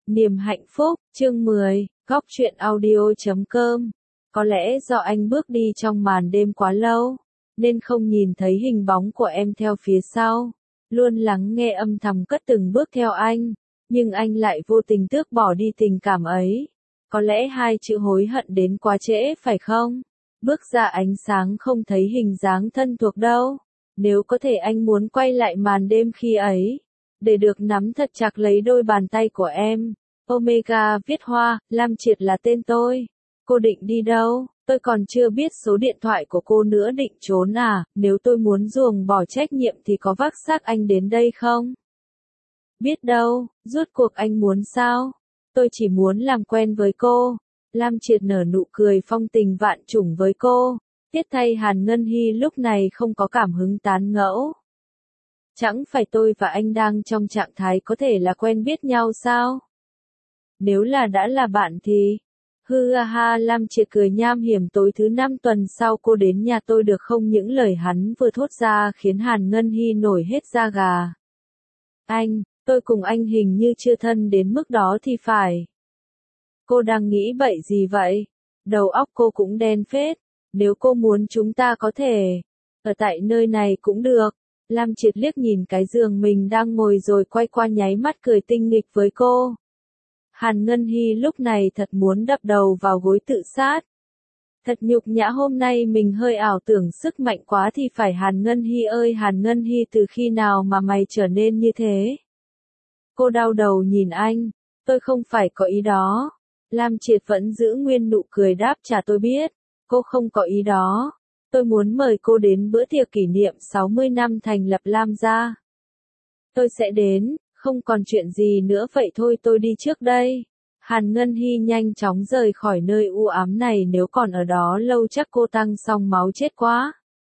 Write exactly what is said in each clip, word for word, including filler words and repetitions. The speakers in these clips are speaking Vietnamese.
Niềm hạnh phúc, chương mười, góc truyện audio chấm com. Có lẽ do anh bước đi trong màn đêm quá lâu, nên không nhìn thấy hình bóng của em theo phía sau. Luôn lắng nghe âm thầm cất từng bước theo anh, nhưng anh lại vô tình tước bỏ đi tình cảm ấy. Có lẽ hai chữ hối hận đến quá trễ phải không? Bước ra ánh sáng không thấy hình dáng thân thuộc đâu. Nếu có thể anh muốn quay lại màn đêm khi ấy, để được nắm thật chặt lấy đôi bàn tay của em. Omega viết hoa, Lam Triệt là tên tôi. Cô định đi đâu? Tôi còn chưa biết số điện thoại của cô nữa, định trốn à? Nếu tôi muốn ruồng bỏ trách nhiệm thì có vác xác anh đến đây không? Biết đâu, rốt cuộc anh muốn sao? Tôi chỉ muốn làm quen với cô. Lam Triệt nở nụ cười phong tình vạn trùng với cô. Tiếc thay Hàn Ngân Hy lúc này không có cảm hứng tán ngẫu. Chẳng phải tôi và anh đang trong trạng thái có thể là quen biết nhau sao? Nếu là đã là bạn thì... Hư ha ha, Lam Triệt cười nham hiểm. Tối thứ năm tuần sau cô đến nhà tôi được không? Những lời hắn vừa thốt ra khiến Hàn Ngân Hy nổi hết da gà. Anh, tôi cùng anh hình như chưa thân đến mức đó thì phải. Cô đang nghĩ bậy gì vậy? Đầu óc cô cũng đen phết. Nếu cô muốn chúng ta có thể ở tại nơi này cũng được. Lam Triệt liếc nhìn cái giường mình đang ngồi rồi quay qua nháy mắt cười tinh nghịch với cô. Hàn Ngân Hy lúc này thật muốn đập đầu vào gối tự sát. Thật nhục nhã, hôm nay mình hơi ảo tưởng sức mạnh quá thì phải. Hàn Ngân Hy ơi Hàn Ngân Hy, từ khi nào mà mày trở nên như thế? Cô đau đầu nhìn anh. Tôi không phải có ý đó. Lam Triệt vẫn giữ nguyên nụ cười đáp trả, tôi biết. Cô không có ý đó. Tôi muốn mời cô đến bữa tiệc kỷ niệm sáu mươi năm thành lập Lam gia. Tôi sẽ đến, không còn chuyện gì nữa vậy thôi tôi đi trước đây. Hàn Ngân Hy nhanh chóng rời khỏi nơi u ám này, nếu còn ở đó lâu chắc cô tăng xong máu chết quá.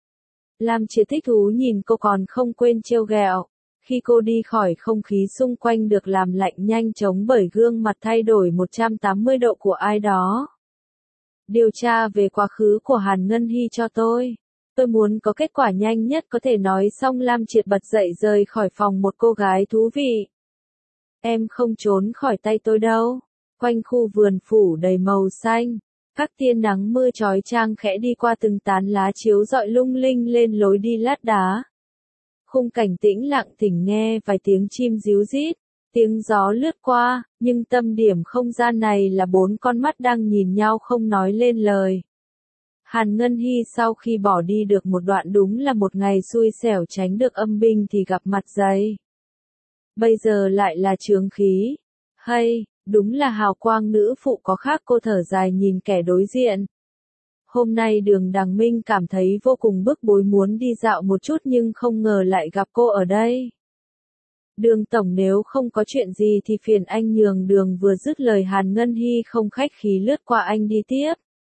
Lam Triệt thích thú nhìn cô còn không quên trêu ghẹo. Khi cô đi khỏi, không khí xung quanh được làm lạnh nhanh chóng bởi gương mặt thay đổi một trăm tám mươi độ của ai đó. Điều tra về quá khứ của Hàn Ngân Hy cho tôi. Tôi muốn có kết quả nhanh nhất có thể. Nói xong Lam Triệt bật dậy rời khỏi phòng. Một cô gái thú vị. Em không trốn khỏi tay tôi đâu. Quanh khu vườn phủ đầy màu xanh, các tia nắng mưa chói chang khẽ đi qua từng tán lá chiếu rọi lung linh lên lối đi lát đá. Khung cảnh tĩnh lặng, thỉnh nghe vài tiếng chim ríu rít, tiếng gió lướt qua, nhưng tâm điểm không gian này là bốn con mắt đang nhìn nhau không nói lên lời. Hàn Ngân Hy sau khi bỏ đi được một đoạn đúng là một ngày xui xẻo, tránh được âm binh thì gặp mặt giấy. Bây giờ lại là chướng khí. Hay, đúng là hào quang nữ phụ có khác. Cô thở dài nhìn kẻ đối diện. Hôm nay Đường Đằng Minh cảm thấy vô cùng bức bối, muốn đi dạo một chút nhưng không ngờ lại gặp cô ở đây. Đường tổng, nếu không có chuyện gì thì phiền anh nhường đường. Vừa dứt lời Hàn Ngân Hy không khách khí lướt qua anh đi tiếp.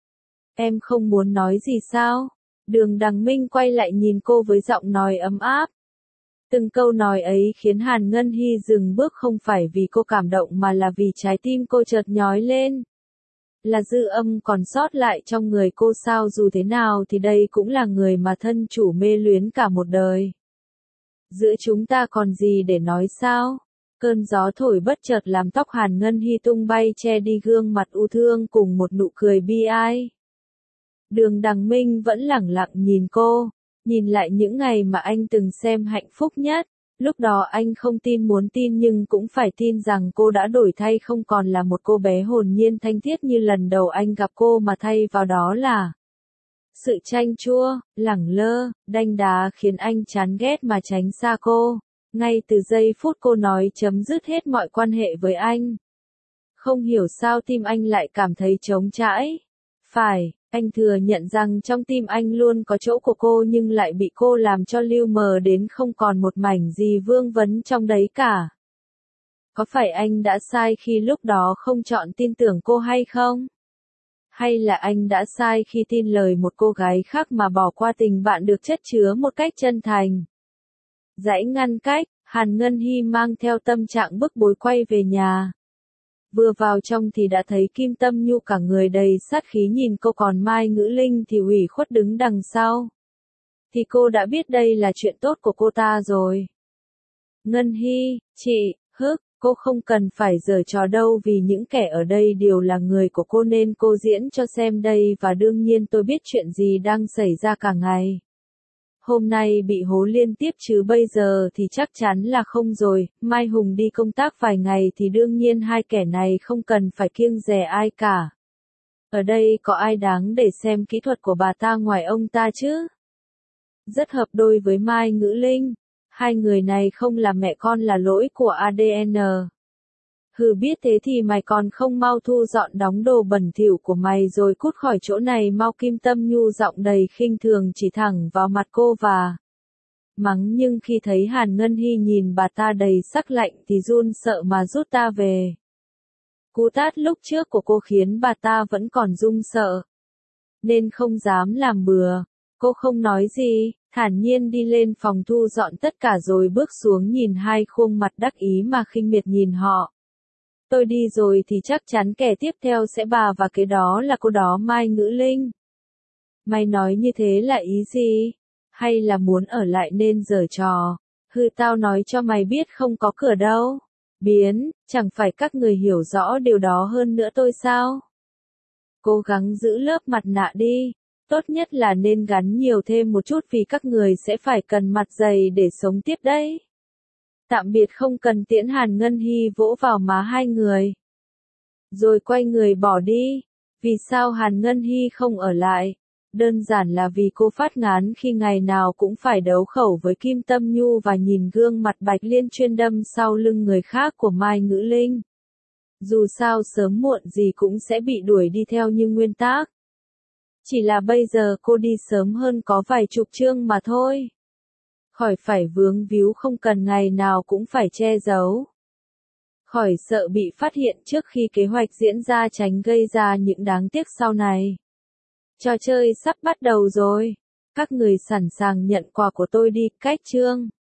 Em không muốn nói gì sao? Đường Đằng Minh quay lại nhìn cô với giọng nói ấm áp. Từng câu nói ấy khiến Hàn Ngân Hy dừng bước, không phải vì cô cảm động mà là vì trái tim cô chợt nhói lên. Là dư âm còn sót lại trong người cô sao? Dù thế nào thì đây cũng là người mà thân chủ mê luyến cả một đời. Giữa chúng ta còn gì để nói sao? Cơn gió thổi bất chợt làm tóc Hàn Ngân Hy tung bay, che đi gương mặt u thương cùng một nụ cười bi ai. Đường Đằng Minh vẫn lẳng lặng nhìn cô. Nhìn lại những ngày mà anh từng xem hạnh phúc nhất, lúc đó anh không tin muốn tin nhưng cũng phải tin rằng cô đã đổi thay, không còn là một cô bé hồn nhiên thanh thiết như lần đầu anh gặp cô, mà thay vào đó là sự chanh chua, lẳng lơ, đanh đá khiến anh chán ghét mà tránh xa cô. Ngay từ giây phút cô nói chấm dứt hết mọi quan hệ với anh, không hiểu sao tim anh lại cảm thấy trống trải. Phải, anh thừa nhận rằng trong tim anh luôn có chỗ của cô nhưng lại bị cô làm cho lưu mờ đến không còn một mảnh gì vương vấn trong đấy cả. Có phải anh đã sai khi lúc đó không chọn tin tưởng cô hay không? Hay là anh đã sai khi tin lời một cô gái khác mà bỏ qua tình bạn được chất chứa một cách chân thành? Dãy ngăn cách, Hàn Ngân Hy mang theo tâm trạng bức bối quay về nhà. Vừa vào trong thì đã thấy Kim Tâm Nhu cả người đầy sát khí nhìn cô, còn Mai Ngữ Linh thì ủy khuất đứng đằng sau. Thì cô đã biết đây là chuyện tốt của cô ta rồi. Ngân Hy, chị, hức, Cô không cần phải giở trò đâu vì những kẻ ở đây đều là người của cô nên cô diễn cho xem đây và đương nhiên tôi biết chuyện gì đang xảy ra cả ngày. Hôm nay bị hố liên tiếp chứ bây giờ thì chắc chắn là không rồi, Mai Hùng đi công tác vài ngày thì đương nhiên hai kẻ này không cần phải kiêng dè ai cả. Ở đây có ai đáng để xem kỹ thuật của bà ta ngoài ông ta chứ? Rất hợp đôi với Mai Ngữ Linh. Hai người này không là mẹ con là lỗi của a đê en. Hừ biết thế thì mày còn không mau thu dọn đống đồ bẩn thỉu của mày rồi cút khỏi chỗ này mau. Kim Tâm Nhu giọng đầy khinh thường chỉ thẳng vào mặt cô và mắng nhưng khi thấy Hàn Ngân Hy nhìn bà ta đầy sắc lạnh thì run sợ mà rút ta về. Cú tát lúc trước của cô khiến bà ta vẫn còn run sợ. Nên không dám làm bừa. Cô không nói gì, thản nhiên đi lên phòng thu dọn tất cả rồi bước xuống nhìn hai khuôn mặt đắc ý mà khinh miệt nhìn họ. Tôi đi rồi thì chắc chắn kẻ tiếp theo sẽ bà và cái đó là cô đó Mai Ngữ Linh. Mày nói như thế là ý gì? Hay là muốn ở lại nên giở trò? Hừ tao nói cho mày biết không có cửa đâu. Biến, chẳng phải các người hiểu rõ điều đó hơn nữa tôi sao? Cố gắng giữ lớp mặt nạ đi. Tốt nhất là nên gắn nhiều thêm một chút vì các người sẽ phải cần mặt dày để sống tiếp đấy. Tạm biệt không cần tiễn. Hàn Ngân Hy vỗ vào má hai người. Rồi quay người bỏ đi. Vì sao Hàn Ngân Hy không ở lại? Đơn giản là vì cô phát ngán khi ngày nào cũng phải đấu khẩu với Kim Tâm Nhu và nhìn gương mặt Bạch Liên chuyên đâm sau lưng người khác của Mai Ngữ Linh. Dù sao sớm muộn gì cũng sẽ bị đuổi đi theo như nguyên tắc. Chỉ là bây giờ cô đi sớm hơn có vài chục chương mà thôi. Khỏi phải vướng víu không cần ngày nào cũng phải che giấu. Khỏi sợ bị phát hiện trước khi kế hoạch diễn ra tránh gây ra những đáng tiếc sau này. Trò chơi sắp bắt đầu rồi. Các người sẵn sàng nhận quà của tôi đi, cách chương.